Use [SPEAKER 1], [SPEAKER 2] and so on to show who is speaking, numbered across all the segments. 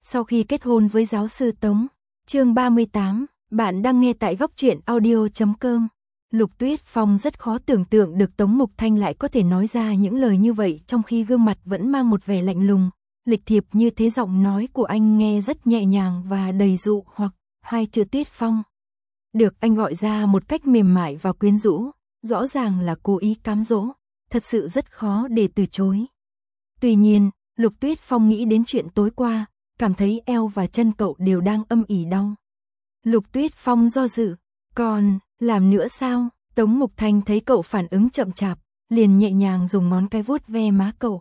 [SPEAKER 1] Sau khi kết hôn với giáo sư Tống. Chương 38, bạn đang nghe tại góc truyện audio.com. Lục Tuyết Phong rất khó tưởng tượng được Tống Mục Thanh lại có thể nói ra những lời như vậy trong khi gương mặt vẫn mang một vẻ lạnh lùng, lịch thiệp như thế. Giọng nói của anh nghe rất nhẹ nhàng và đầy dụ hoặc hai chữ Tuyết Phong. Được anh gọi ra một cách mềm mại và quyến rũ, rõ ràng là cố ý cám dỗ, thật sự rất khó để từ chối. Tuy nhiên, Lục Tuyết Phong nghĩ đến chuyện tối qua, cảm thấy eo và chân cậu đều đang âm ỉ đau. Lục Tuyết Phong do dự, còn làm nữa sao? Tống Mục Thanh thấy cậu phản ứng chậm chạp, liền nhẹ nhàng dùng ngón cái vuốt ve má cậu.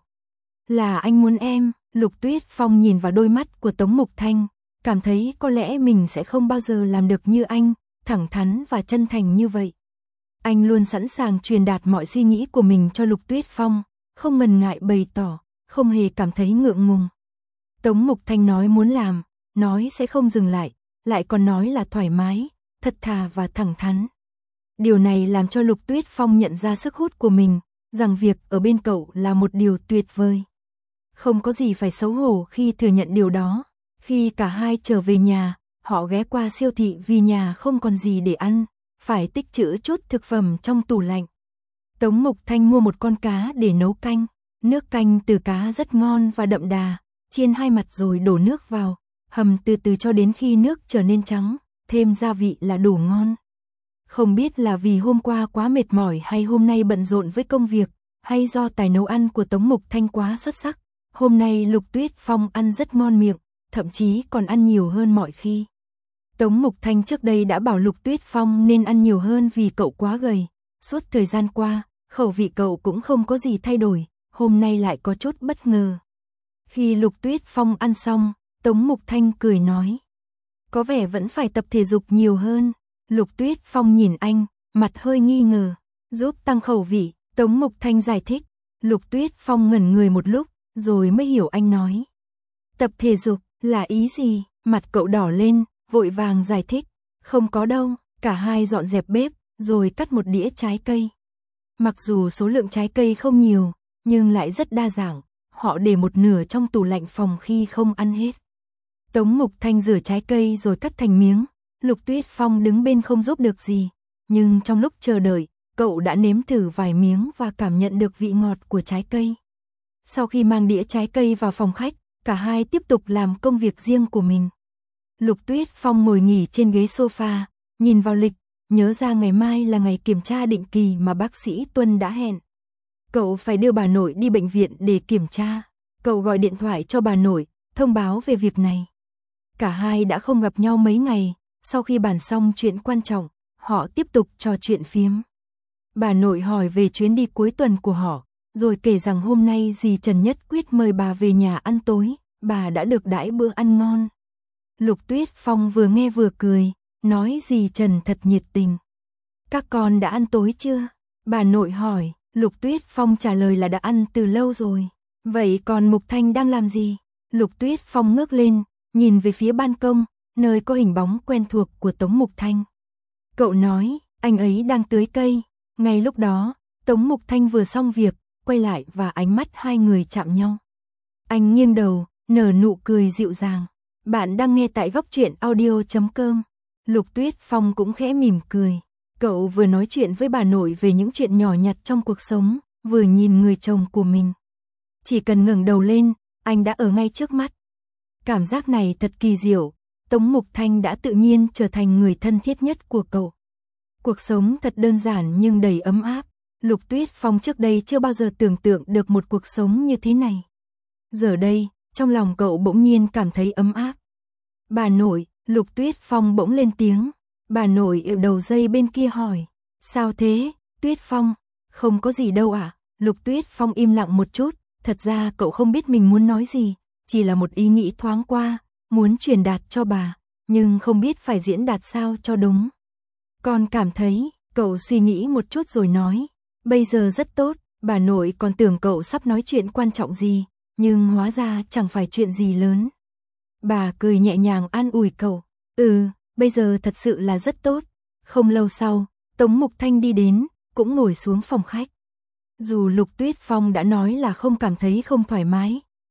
[SPEAKER 1] Là anh muốn em. Lục Tuyết Phong nhìn vào đôi mắt của Tống Mục Thanh, cảm thấy có lẽ mình sẽ không bao giờ làm được như anh, thẳng thắn và chân thành như vậy. Anh luôn sẵn sàng truyền đạt mọi suy nghĩ của mình cho Lục Tuyết Phong, không ngần ngại bày tỏ, không hề cảm thấy ngượng ngùng. Tống Mục Thanh nói muốn làm, nói sẽ không dừng lại còn nói là thoải mái, thật thà và thẳng thắn. Điều này làm cho Lục Tuyết Phong nhận ra sức hút của mình, rằng việc ở bên cậu là một điều tuyệt vời. Không có gì phải xấu hổ khi thừa nhận điều đó. Khi cả hai trở về nhà, họ ghé qua siêu thị vì nhà không còn gì để ăn, phải tích trữ chút thực phẩm trong tủ lạnh. Tống Mục Thanh mua một con cá để nấu canh, nước canh từ cá rất ngon và đậm đà, chiên hai mặt rồi đổ nước vào, hầm từ từ cho đến khi nước trở nên trắng, thêm gia vị là đủ ngon. Không biết là vì hôm qua quá mệt mỏi hay hôm nay bận rộn với công việc, hay do tài nấu ăn của Tống Mục Thanh quá xuất sắc, hôm nay Lục Tuyết Phong ăn rất ngon miệng, thậm chí còn ăn nhiều hơn mọi khi. Tống Mục Thanh trước đây đã bảo Lục Tuyết Phong nên ăn nhiều hơn vì cậu quá gầy. Suốt thời gian qua, khẩu vị cậu cũng không có gì thay đổi, hôm nay lại có chút bất ngờ. Khi Lục Tuyết Phong ăn xong, Tống Mục Thanh cười nói: có vẻ vẫn phải tập thể dục nhiều hơn. Lục Tuyết Phong nhìn anh, mặt hơi nghi ngờ. Giúp tăng khẩu vị, Tống Mục Thanh giải thích. Lục Tuyết Phong ngẩn người một lúc, rồi mới hiểu anh nói. Tập thể dục, là ý gì? Mặt cậu đỏ lên, vội vàng giải thích. Không có đâu. Cả hai dọn dẹp bếp, rồi cắt một đĩa trái cây. Mặc dù số lượng trái cây không nhiều, nhưng lại rất đa dạng. Họ để một nửa trong tủ lạnh phòng khi không ăn hết. Tống Mục Thanh rửa trái cây rồi cắt thành miếng. Lục Tuyết Phong đứng bên không giúp được gì. Nhưng trong lúc chờ đợi, cậu đã nếm thử vài miếng và cảm nhận được vị ngọt của trái cây. Sau khi mang đĩa trái cây vào phòng khách, cả hai tiếp tục làm công việc riêng của mình. Lục Tuyết Phong ngồi nghỉ trên ghế sofa, nhìn vào lịch, nhớ ra ngày mai là ngày kiểm tra định kỳ mà bác sĩ Tuân đã hẹn. Cậu phải đưa bà nội đi bệnh viện để kiểm tra. Cậu gọi điện thoại cho bà nội, thông báo về việc này. Cả hai đã không gặp nhau mấy ngày, sau khi bàn xong chuyện quan trọng, họ tiếp tục trò chuyện phiếm. Bà nội hỏi về chuyến đi cuối tuần của họ, rồi kể rằng hôm nay dì Trần nhất quyết mời bà về nhà ăn tối, bà đã được đãi bữa ăn ngon. Lục Tuyết Phong vừa nghe vừa cười, nói dì Trần thật nhiệt tình. Các con đã ăn tối chưa? Bà nội hỏi. Lục Tuyết Phong trả lời là đã ăn từ lâu rồi. Vậy còn Mục Thanh đang làm gì? Lục Tuyết Phong ngước lên, nhìn về phía ban công, nơi có hình bóng quen thuộc của Tống Mục Thanh. Cậu nói, anh ấy đang tưới cây. Ngay lúc đó, Tống Mục Thanh vừa xong việc, quay lại và ánh mắt hai người chạm nhau. Anh nghiêng đầu, nở nụ cười dịu dàng. Bạn đang nghe tại góc truyện audio.com. Lục Tuyết Phong cũng khẽ mỉm cười. Cậu vừa nói chuyện với bà nội về những chuyện nhỏ nhặt trong cuộc sống, vừa nhìn người chồng của mình. Chỉ cần ngẩng đầu lên, anh đã ở ngay trước mắt. Cảm giác này thật kỳ diệu, Tống Mục Thanh đã tự nhiên trở thành người thân thiết nhất của cậu. Cuộc sống thật đơn giản nhưng đầy ấm áp. Lục Tuyết Phong trước đây chưa bao giờ tưởng tượng được một cuộc sống như thế này. Giờ đây, trong lòng cậu bỗng nhiên cảm thấy ấm áp. Bà nội, Lục Tuyết Phong bỗng lên tiếng. Bà nội ở đầu dây bên kia hỏi. Sao thế, Tuyết Phong? Không có gì đâu ạ. Lục Tuyết Phong im lặng một chút. Thật ra cậu không biết mình muốn nói gì. Chỉ là một ý nghĩ thoáng qua, muốn truyền đạt cho bà. Nhưng không biết phải diễn đạt sao cho đúng. Con cảm thấy, cậu suy nghĩ một chút rồi nói. Bây giờ rất tốt, bà nội còn tưởng cậu sắp nói chuyện quan trọng gì. Nhưng hóa ra chẳng phải chuyện gì lớn. Bà cười nhẹ nhàng an ủi cậu. Bây giờ thật sự là rất tốt. Không lâu sau, Tống Mục Thanh đi đến, cũng ngồi xuống phòng khách. Dù Lục Tuyết Phong đã nói là không cảm thấy không thoải mái,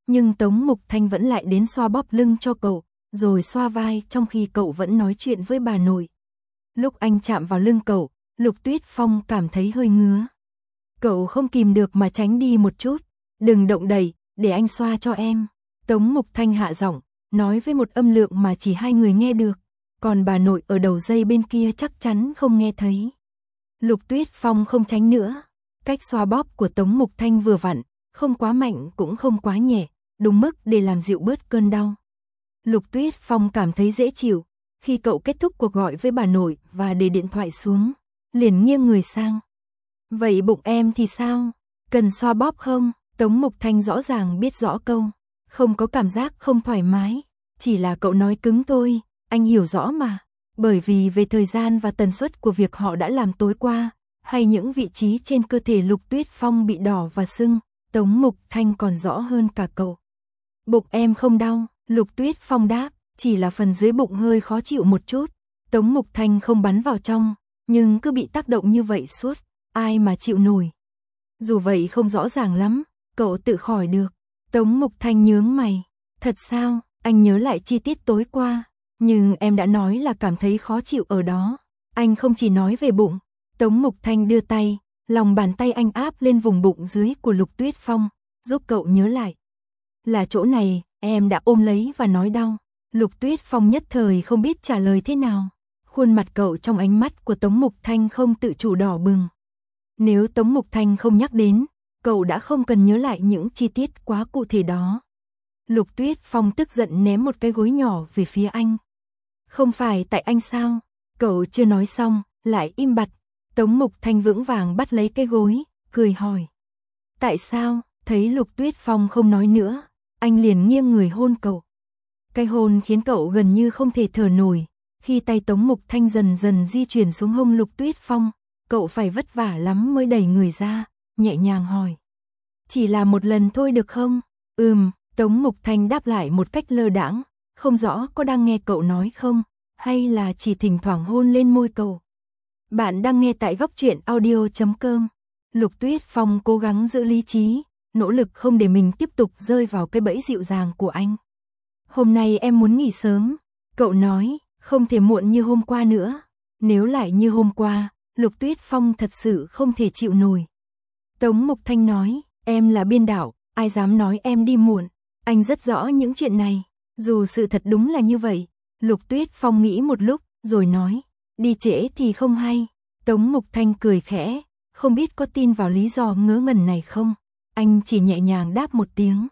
[SPEAKER 1] nhưng Tống Mục Thanh vẫn lại đến xoa bóp lưng cho cậu, rồi xoa vai trong khi cậu vẫn nói chuyện với bà nội. Lúc anh chạm vào lưng cậu, Lục Tuyết Phong cảm thấy hơi ngứa. Cậu không kìm được mà tránh đi một chút. Đừng động đậy, để anh xoa cho em. Tống Mục Thanh hạ giọng, nói với một âm lượng mà chỉ hai người nghe được. Còn bà nội ở đầu dây bên kia chắc chắn không nghe thấy. Lục Tuyết Phong không tránh nữa. Cách xoa bóp của Tống Mục Thanh vừa vặn, không quá mạnh cũng không quá nhẹ, đúng mức để làm dịu bớt cơn đau. Lục Tuyết Phong cảm thấy dễ chịu. Khi cậu kết thúc cuộc gọi với bà nội và để điện thoại xuống, liền nghiêng người sang. Vậy bụng em thì sao? Cần xoa bóp không? Tống Mục Thanh rõ ràng biết rõ câu. Không có cảm giác không thoải mái. Chỉ là cậu nói cứng thôi, anh hiểu rõ mà. Bởi vì về thời gian và tần suất của việc họ đã làm tối qua, hay những vị trí trên cơ thể Lục Tuyết Phong bị đỏ và sưng, Tống Mục Thanh còn rõ hơn cả cậu. Bụng em không đau, Lục Tuyết Phong đáp, chỉ là phần dưới bụng hơi khó chịu một chút. Tống Mục Thanh không bắn vào trong, nhưng cứ bị tác động như vậy suốt, ai mà chịu nổi. Dù vậy không rõ ràng lắm, cậu tự khỏi được. Tống Mục Thanh nhướng mày, thật sao? Anh nhớ lại chi tiết tối qua, nhưng em đã nói là cảm thấy khó chịu ở đó. Anh không chỉ nói về bụng. Tống Mục Thanh đưa tay, lòng bàn tay anh áp lên vùng bụng dưới của Lục Tuyết Phong, giúp cậu nhớ lại. Là chỗ này, em đã ôm lấy và nói đau. Lục Tuyết Phong nhất thời không biết trả lời thế nào. Khuôn mặt cậu trong ánh mắt của Tống Mục Thanh không tự chủ đỏ bừng. Nếu Tống Mục Thanh không nhắc đến, cậu đã không cần nhớ lại những chi tiết quá cụ thể đó. Lục Tuyết Phong tức giận ném một cái gối nhỏ về phía anh. Không phải tại anh sao? Cậu chưa nói xong, lại im bặt. Tống Mục Thanh vững vàng bắt lấy cái gối, cười hỏi. Tại sao? Thấy Lục Tuyết Phong không nói nữa, anh liền nghiêng người hôn cậu. Cái hôn khiến cậu gần như không thể thở nổi. Khi tay Tống Mục Thanh dần dần di chuyển xuống hông Lục Tuyết Phong, cậu phải vất vả lắm mới đẩy người ra, nhẹ nhàng hỏi. Chỉ là một lần thôi được không? Tống Mục Thanh đáp lại một cách lơ đãng, không rõ có đang nghe cậu nói không, hay là chỉ thỉnh thoảng hôn lên môi cậu. Bạn đang nghe tại Góc Truyện Audio.com. Lục Tuyết Phong cố gắng giữ lý trí, nỗ lực không để mình tiếp tục rơi vào cái bẫy dịu dàng của anh. Hôm nay em muốn nghỉ sớm, cậu nói, không thể muộn như hôm qua nữa. Nếu lại như hôm qua, Lục Tuyết Phong thật sự không thể chịu nổi. Tống Mục Thanh nói, em là biên đạo, ai dám nói em đi muộn. Anh rất rõ những chuyện này, dù sự thật đúng là như vậy. Lục Tuyết Phong nghĩ một lúc, rồi nói, đi trễ thì không hay. Tống Mục Thanh cười khẽ, không biết có tin vào lý do ngớ ngẩn này không. Anh chỉ nhẹ nhàng đáp một tiếng.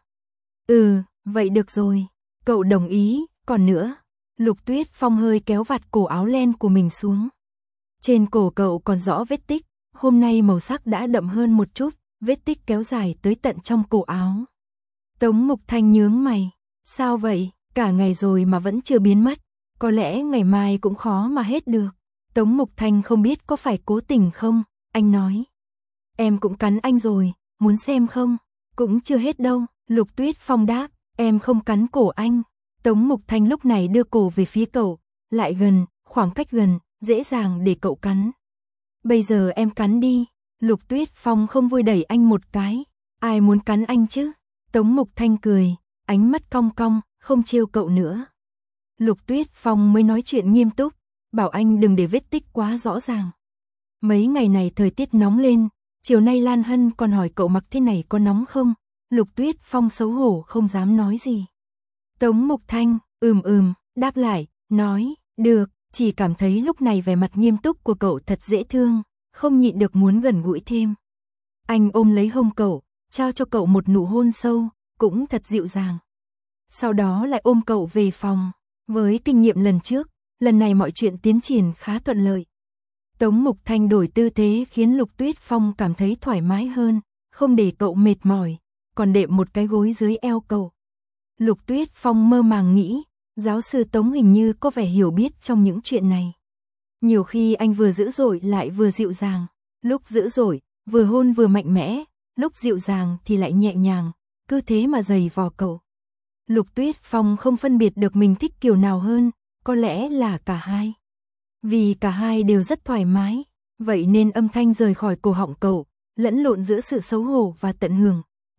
[SPEAKER 1] Vậy được rồi. Cậu đồng ý, còn nữa. Lục Tuyết Phong hơi kéo vạt cổ áo len của mình xuống. Trên cổ cậu còn rõ vết tích, hôm nay màu sắc đã đậm hơn một chút, vết tích kéo dài tới tận trong cổ áo. Tống Mục Thanh nhướng mày, sao vậy, cả ngày rồi mà vẫn chưa biến mất, có lẽ ngày mai cũng khó mà hết được. Tống Mục Thanh không biết có phải cố tình không, anh nói. Em cũng cắn anh rồi, muốn xem không? Cũng chưa hết đâu, Lục Tuyết Phong đáp, em không cắn cổ anh. Tống Mục Thanh lúc này đưa cổ về phía cậu, lại gần, khoảng cách gần, dễ dàng để cậu cắn. Bây giờ em cắn đi. Lục Tuyết Phong không vui đẩy anh một cái. Ai muốn cắn anh chứ? Tống Mục Thanh cười, ánh mắt cong cong, không trêu cậu nữa. Lục Tuyết Phong mới nói chuyện nghiêm túc, bảo anh đừng để vết tích quá rõ ràng. Mấy ngày này thời tiết nóng lên, chiều nay Lan Hân còn hỏi cậu mặc thế này có nóng không? Lục Tuyết Phong xấu hổ không dám nói gì. Tống Mục Thanh, đáp lại, nói, được, chỉ cảm thấy lúc này vẻ mặt nghiêm túc của cậu thật dễ thương, không nhịn được muốn gần gũi thêm. Anh ôm lấy hông cậu, trao cho cậu một nụ hôn sâu, cũng thật dịu dàng. Sau đó lại ôm cậu về phòng. Với kinh nghiệm lần trước, lần này mọi chuyện tiến triển khá thuận lợi. Tống Mục Thanh đổi tư thế khiến Lục Tuyết Phong cảm thấy thoải mái hơn, không để cậu mệt mỏi, còn đệm một cái gối dưới eo cậu. Lục Tuyết Phong mơ màng nghĩ, giáo sư Tống hình như có vẻ hiểu biết trong những chuyện này. Nhiều khi anh vừa dữ dội lại vừa dịu dàng, lúc dữ dội, vừa hôn vừa mạnh mẽ, lúc dịu dàng thì lại nhẹ nhàng, cứ thế mà giày vò cậu. Lục Tuyết Phong không phân biệt được mình thích kiểu nào hơn, có lẽ là cả hai. Vì cả hai đều rất thoải mái, vậy nên âm thanh rời khỏi cổ họng cậu, lẫn lộn giữa sự xấu hổ và tận hưởng.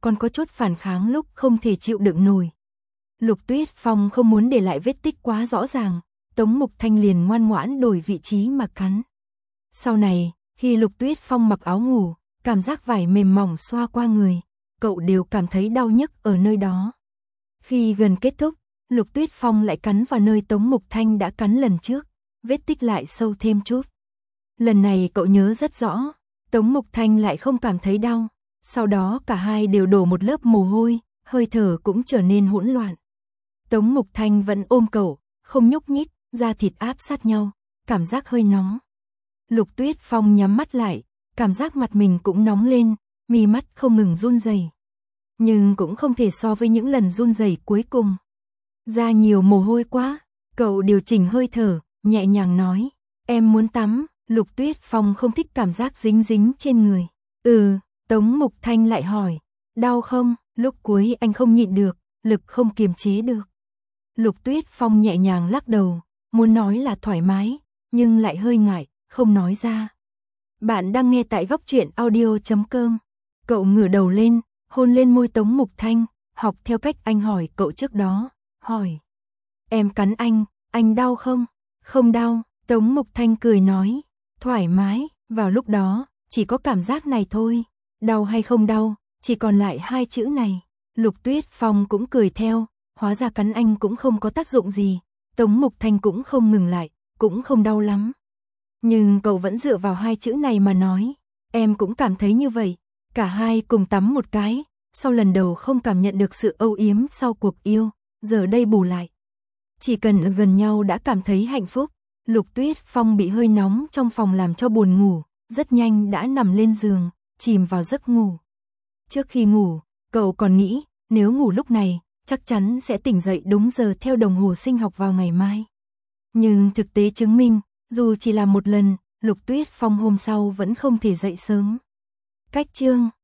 [SPEAKER 1] còn có chút phản kháng lúc không thể chịu đựng nổi. Lục Tuyết Phong không muốn để lại vết tích quá rõ ràng, Tống Mục Thanh liền ngoan ngoãn đổi vị trí mà cắn. Sau này, khi Lục Tuyết Phong mặc áo ngủ, cảm giác vải mềm mỏng xoa qua người, cậu đều cảm thấy đau nhức ở nơi đó. Khi gần kết thúc, Lục Tuyết Phong lại cắn vào nơi Tống Mục Thanh đã cắn lần trước, vết tích lại sâu thêm chút. Lần này cậu nhớ rất rõ, Tống Mục Thanh lại không cảm thấy đau, sau đó cả hai đều đổ một lớp mồ hôi, hơi thở cũng trở nên hỗn loạn. Tống Mục Thanh vẫn ôm cậu, không nhúc nhích, da thịt áp sát nhau, cảm giác hơi nóng. Lục Tuyết Phong nhắm mắt lại, cảm giác mặt mình cũng nóng lên, mi mắt không ngừng run rẩy. Nhưng cũng không thể so với những lần run rẩy cuối cùng. Da nhiều mồ hôi quá, cậu điều chỉnh hơi thở, nhẹ nhàng nói, em muốn tắm. Lục Tuyết Phong không thích cảm giác dính dính trên người. Tống Mục Thanh lại hỏi, đau không? Lúc cuối anh không nhịn được, lực không kiềm chế được. Lục Tuyết Phong nhẹ nhàng lắc đầu, muốn nói là thoải mái, nhưng lại hơi ngại, không nói ra. Bạn đang nghe tại Góc Truyện Audio.com. Cậu ngửa đầu lên, hôn lên môi Tống Mục Thanh, học theo cách anh hỏi cậu trước đó, hỏi. Em cắn anh đau không? Không đau, Tống Mục Thanh cười nói, thoải mái, vào lúc đó, chỉ có cảm giác này thôi, đau hay không đau, chỉ còn lại hai chữ này. Lục Tuyết Phong cũng cười theo, hóa ra cắn anh cũng không có tác dụng gì, Tống Mục Thanh cũng không ngừng lại, cũng không đau lắm. Nhưng cậu vẫn dựa vào hai chữ này mà nói, em cũng cảm thấy như vậy, cả hai cùng tắm một cái, sau lần đầu không cảm nhận được sự âu yếm sau cuộc yêu, giờ đây bù lại. Chỉ cần gần nhau đã cảm thấy hạnh phúc. Lục Tuyết Phong bị hơi nóng trong phòng làm cho buồn ngủ, rất nhanh đã nằm lên giường, chìm vào giấc ngủ. Trước khi ngủ, cậu còn nghĩ, nếu ngủ lúc này, chắc chắn sẽ tỉnh dậy đúng giờ theo đồng hồ sinh học vào ngày mai. Nhưng thực tế chứng minh, dù chỉ là một lần, Lục Tuyết Phong hôm sau vẫn không thể dậy sớm. Cách chương